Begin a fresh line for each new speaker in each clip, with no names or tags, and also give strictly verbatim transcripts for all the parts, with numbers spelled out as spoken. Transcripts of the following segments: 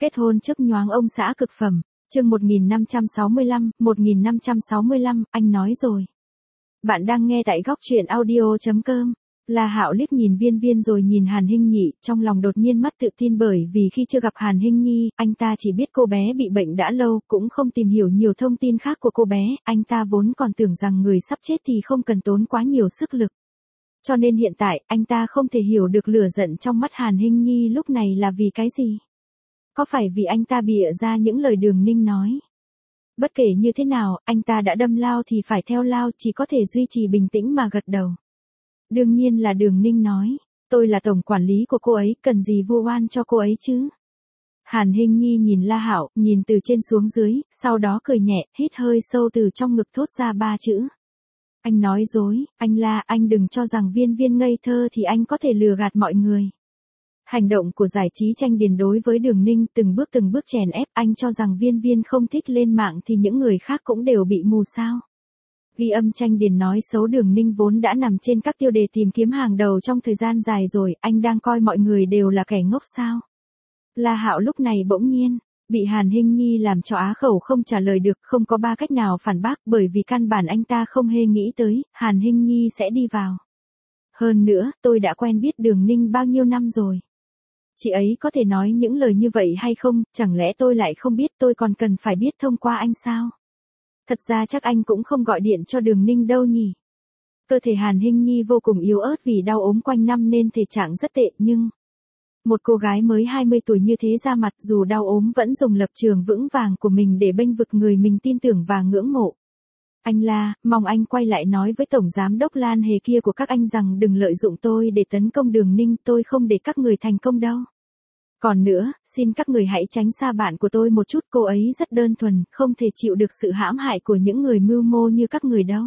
Kết hôn chớp nhoáng ông xã cực phẩm, chương một nghìn năm trăm sáu mươi lăm, một nghìn năm trăm sáu mươi lăm, anh nói rồi. Bạn đang nghe tại góc truyện audio chấm com. La Hạo liếc nhìn Viên Viên rồi nhìn Hàn Hinh Nhị, trong lòng đột nhiên mất tự tin bởi vì khi chưa gặp Hàn Hinh Nhi, anh ta chỉ biết cô bé bị bệnh đã lâu, cũng không tìm hiểu nhiều thông tin khác của cô bé, anh ta vốn còn tưởng rằng người sắp chết thì không cần tốn quá nhiều sức lực. Cho nên hiện tại, anh ta không thể hiểu được lửa giận trong mắt Hàn Hinh Nhi lúc này là vì cái gì. Có phải vì anh ta bịa ra những lời Đường Ninh nói? Bất kể như thế nào, anh ta đã đâm lao thì phải theo lao, chỉ có thể duy trì bình tĩnh mà gật đầu. Đương nhiên là Đường Ninh nói, tôi là tổng quản lý của cô ấy, cần gì vu oan cho cô ấy chứ? Hàn Hinh Nhi nhìn La Hạo, nhìn từ trên xuống dưới, sau đó cười nhẹ, hít hơi sâu từ trong ngực thốt ra ba chữ. Anh nói dối, anh La, anh đừng cho rằng Viên Viên ngây thơ thì anh có thể lừa gạt mọi người. Hành động của giải trí Tranh Điền đối với Đường Ninh từng bước từng bước chèn ép, anh cho rằng Viên Viên không thích lên mạng thì những người khác cũng đều bị mù sao. Ghi âm Tranh Điền nói xấu Đường Ninh vốn đã nằm trên các tiêu đề tìm kiếm hàng đầu trong thời gian dài rồi, anh đang coi mọi người đều là kẻ ngốc sao. La Hạo lúc này bỗng nhiên, bị Hàn Hinh Nhi làm cho á khẩu không trả lời được, không có ba cách nào phản bác bởi vì căn bản anh ta không hề nghĩ tới, Hàn Hinh Nhi sẽ đi vào. Hơn nữa, tôi đã quen biết Đường Ninh bao nhiêu năm rồi. Chị ấy có thể nói những lời như vậy hay không, chẳng lẽ tôi lại không biết, tôi còn cần phải biết thông qua anh sao? Thật ra chắc anh cũng không gọi điện cho Đường Ninh đâu nhỉ. Cơ thể Hàn Hinh Nhi vô cùng yếu ớt vì đau ốm quanh năm nên thể trạng rất tệ nhưng... Một cô gái mới hai mươi tuổi như thế ra mặt dù đau ốm vẫn dùng lập trường vững vàng của mình để bênh vực người mình tin tưởng và ngưỡng mộ. Anh La, mong anh quay lại nói với Tổng Giám đốc Lan Hề kia của các anh rằng đừng lợi dụng tôi để tấn công Đường Ninh, tôi không để các người thành công đâu. Còn nữa, xin các người hãy tránh xa bạn của tôi một chút, cô ấy rất đơn thuần, không thể chịu được sự hãm hại của những người mưu mô như các người đâu.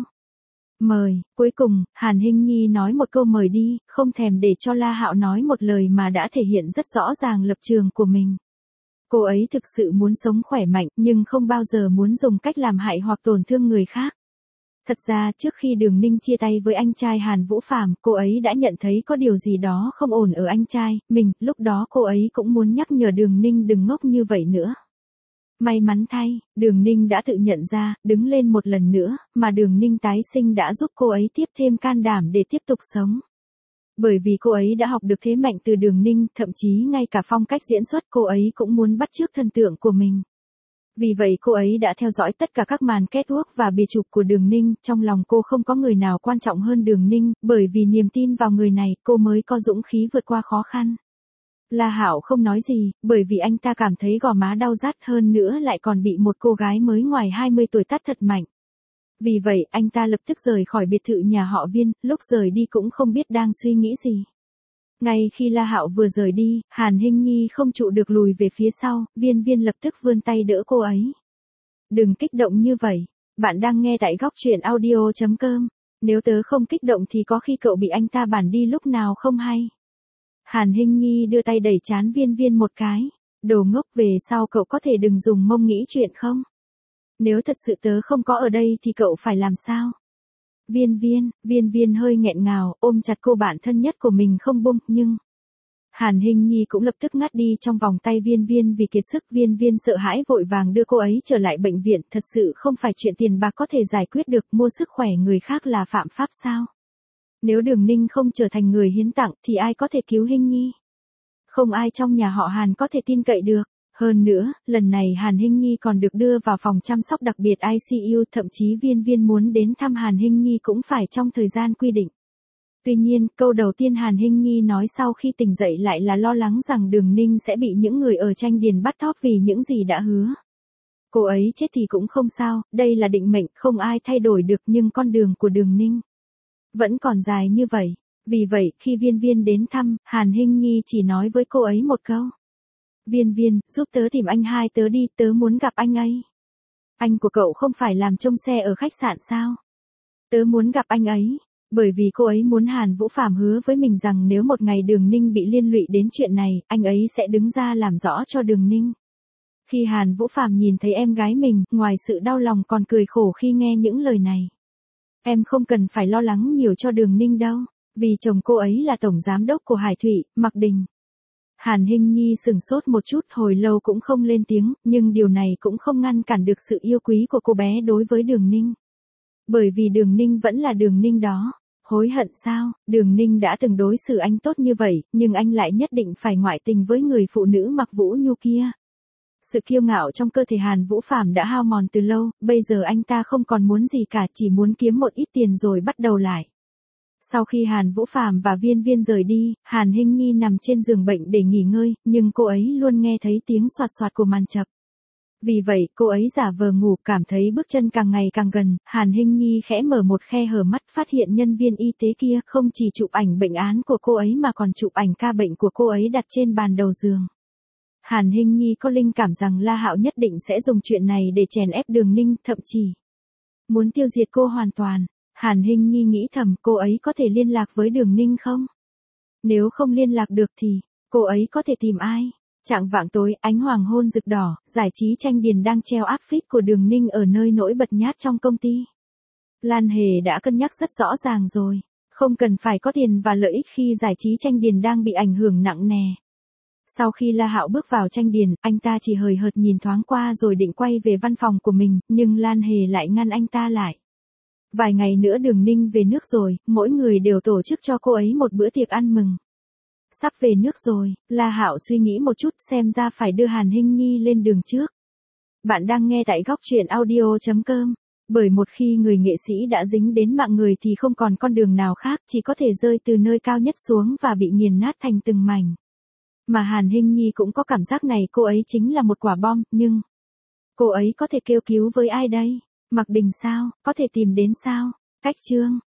Mời, cuối cùng, Hàn Hinh Nhi nói một câu mời đi, không thèm để cho La Hạo nói một lời mà đã thể hiện rất rõ ràng lập trường của mình. Cô ấy thực sự muốn sống khỏe mạnh nhưng không bao giờ muốn dùng cách làm hại hoặc tổn thương người khác. Thật ra trước khi Đường Ninh chia tay với anh trai Hàn Vũ Phàm, cô ấy đã nhận thấy có điều gì đó không ổn ở anh trai mình, lúc đó cô ấy cũng muốn nhắc nhở Đường Ninh đừng ngốc như vậy nữa. May mắn thay, Đường Ninh đã tự nhận ra, đứng lên một lần nữa, mà Đường Ninh tái sinh đã giúp cô ấy tiếp thêm can đảm để tiếp tục sống. Bởi vì cô ấy đã học được thế mạnh từ Đường Ninh, thậm chí ngay cả phong cách diễn xuất cô ấy cũng muốn bắt chước thần tượng của mình. Vì vậy cô ấy đã theo dõi tất cả các màn catwalk và bìa chụp của Đường Ninh, trong lòng cô không có người nào quan trọng hơn Đường Ninh, bởi vì niềm tin vào người này, cô mới có dũng khí vượt qua khó khăn. La Hạo không nói gì, bởi vì anh ta cảm thấy gò má đau rát, hơn nữa lại còn bị một cô gái mới ngoài hai mươi tuổi tát thật mạnh. Vì vậy, anh ta lập tức rời khỏi biệt thự nhà họ Viên, lúc rời đi cũng không biết đang suy nghĩ gì. Ngay khi La Hạo vừa rời đi, Hàn Hinh Nhi không trụ được lùi về phía sau, Viên Viên lập tức vươn tay đỡ cô ấy. Đừng kích động như vậy, bạn đang nghe tại góc truyện audio chấm com, nếu tớ không kích động thì có khi cậu bị anh ta bản đi lúc nào không hay. Hàn Hinh Nhi đưa tay đẩy trán Viên Viên một cái, đồ ngốc, về sau cậu có thể đừng dùng mông nghĩ chuyện không? Nếu thật sự tớ không có ở đây thì cậu phải làm sao? Viên Viên, Viên Viên hơi nghẹn ngào, ôm chặt cô bạn thân nhất của mình không buông, nhưng... Hàn Hinh Nhi cũng lập tức ngắt đi trong vòng tay Viên Viên vì kiệt sức. Viên Viên sợ hãi vội vàng đưa cô ấy trở lại bệnh viện, thật sự không phải chuyện tiền bạc có thể giải quyết được, mua sức khỏe người khác là phạm pháp sao? Nếu Đường Ninh không trở thành người hiến tặng thì ai có thể cứu Hinh Nhi? Không ai trong nhà họ Hàn có thể tin cậy được. Hơn nữa, lần này Hàn Hinh Nhi còn được đưa vào phòng chăm sóc đặc biệt I C U, thậm chí Viên Viên muốn đến thăm Hàn Hinh Nhi cũng phải trong thời gian quy định. Tuy nhiên, câu đầu tiên Hàn Hinh Nhi nói sau khi tỉnh dậy lại là lo lắng rằng Đường Ninh sẽ bị những người ở Tranh Điền bắt thóp vì những gì đã hứa. Cô ấy chết thì cũng không sao, đây là định mệnh, không ai thay đổi được, nhưng con đường của Đường Ninh vẫn còn dài như vậy. Vì vậy, khi Viên Viên đến thăm, Hàn Hinh Nhi chỉ nói với cô ấy một câu. Viên Viên, giúp tớ tìm anh hai tớ đi, tớ muốn gặp anh ấy. Anh của cậu không phải làm trông xe ở khách sạn sao? Tớ muốn gặp anh ấy, bởi vì cô ấy muốn Hàn Vũ Phàm hứa với mình rằng nếu một ngày Đường Ninh bị liên lụy đến chuyện này, anh ấy sẽ đứng ra làm rõ cho Đường Ninh. Khi Hàn Vũ Phàm nhìn thấy em gái mình, ngoài sự đau lòng còn cười khổ khi nghe những lời này. Em không cần phải lo lắng nhiều cho Đường Ninh đâu, vì chồng cô ấy là tổng giám đốc của Hải Thụy, Mạc Đình. Hàn Hinh Nhi sửng sốt một chút, hồi lâu cũng không lên tiếng, nhưng điều này cũng không ngăn cản được sự yêu quý của cô bé đối với Đường Ninh. Bởi vì Đường Ninh vẫn là Đường Ninh đó. Hối hận sao? Đường Ninh đã từng đối xử anh tốt như vậy, nhưng anh lại nhất định phải ngoại tình với người phụ nữ mặc Vũ Nhu kia. Sự kiêu ngạo trong cơ thể Hàn Vũ Phàm đã hao mòn từ lâu, bây giờ anh ta không còn muốn gì cả, chỉ muốn kiếm một ít tiền rồi bắt đầu lại. Sau khi Hàn Vũ Phàm và Viên Viên rời đi, Hàn Hinh Nhi nằm trên giường bệnh để nghỉ ngơi, nhưng cô ấy luôn nghe thấy tiếng xoạt xoạt của màn chập. Vì vậy, cô ấy giả vờ ngủ, cảm thấy bước chân càng ngày càng gần. Hàn Hinh Nhi khẽ mở một khe hở mắt, phát hiện nhân viên y tế kia không chỉ chụp ảnh bệnh án của cô ấy mà còn chụp ảnh ca bệnh của cô ấy đặt trên bàn đầu giường. Hàn Hinh Nhi có linh cảm rằng La Hạo nhất định sẽ dùng chuyện này để chèn ép Đường Ninh, thậm chí muốn tiêu diệt cô hoàn toàn. Hàn Hinh Nhi nghĩ thầm, cô ấy có thể liên lạc với Đường Ninh không? Nếu không liên lạc được thì, cô ấy có thể tìm ai? Chạng vạng tối, ánh hoàng hôn rực đỏ, giải trí Tranh Điền đang treo áp phích của Đường Ninh ở nơi nổi bật nhát trong công ty. Lan Hề đã cân nhắc rất rõ ràng rồi, không cần phải có tiền và lợi ích khi giải trí Tranh Điền đang bị ảnh hưởng nặng nề. Sau khi La Hạo bước vào Tranh Điền, anh ta chỉ hời hợt nhìn thoáng qua rồi định quay về văn phòng của mình, nhưng Lan Hề lại ngăn anh ta lại. Vài ngày nữa Đường Ninh về nước rồi, mỗi người đều tổ chức cho cô ấy một bữa tiệc ăn mừng. Sắp về nước rồi, La Hạo suy nghĩ một chút, xem ra phải đưa Hàn Hinh Nhi lên đường trước. Bạn đang nghe tại góc truyện audio chấm com. Bởi một khi người nghệ sĩ đã dính đến mạng người thì không còn con đường nào khác, chỉ có thể rơi từ nơi cao nhất xuống và bị nghiền nát thành từng mảnh. Mà Hàn Hinh Nhi cũng có cảm giác này, cô ấy chính là một quả bom, nhưng cô ấy có thể kêu cứu với ai đây? Mặc Đình sao? Có thể tìm đến sao? Cách chương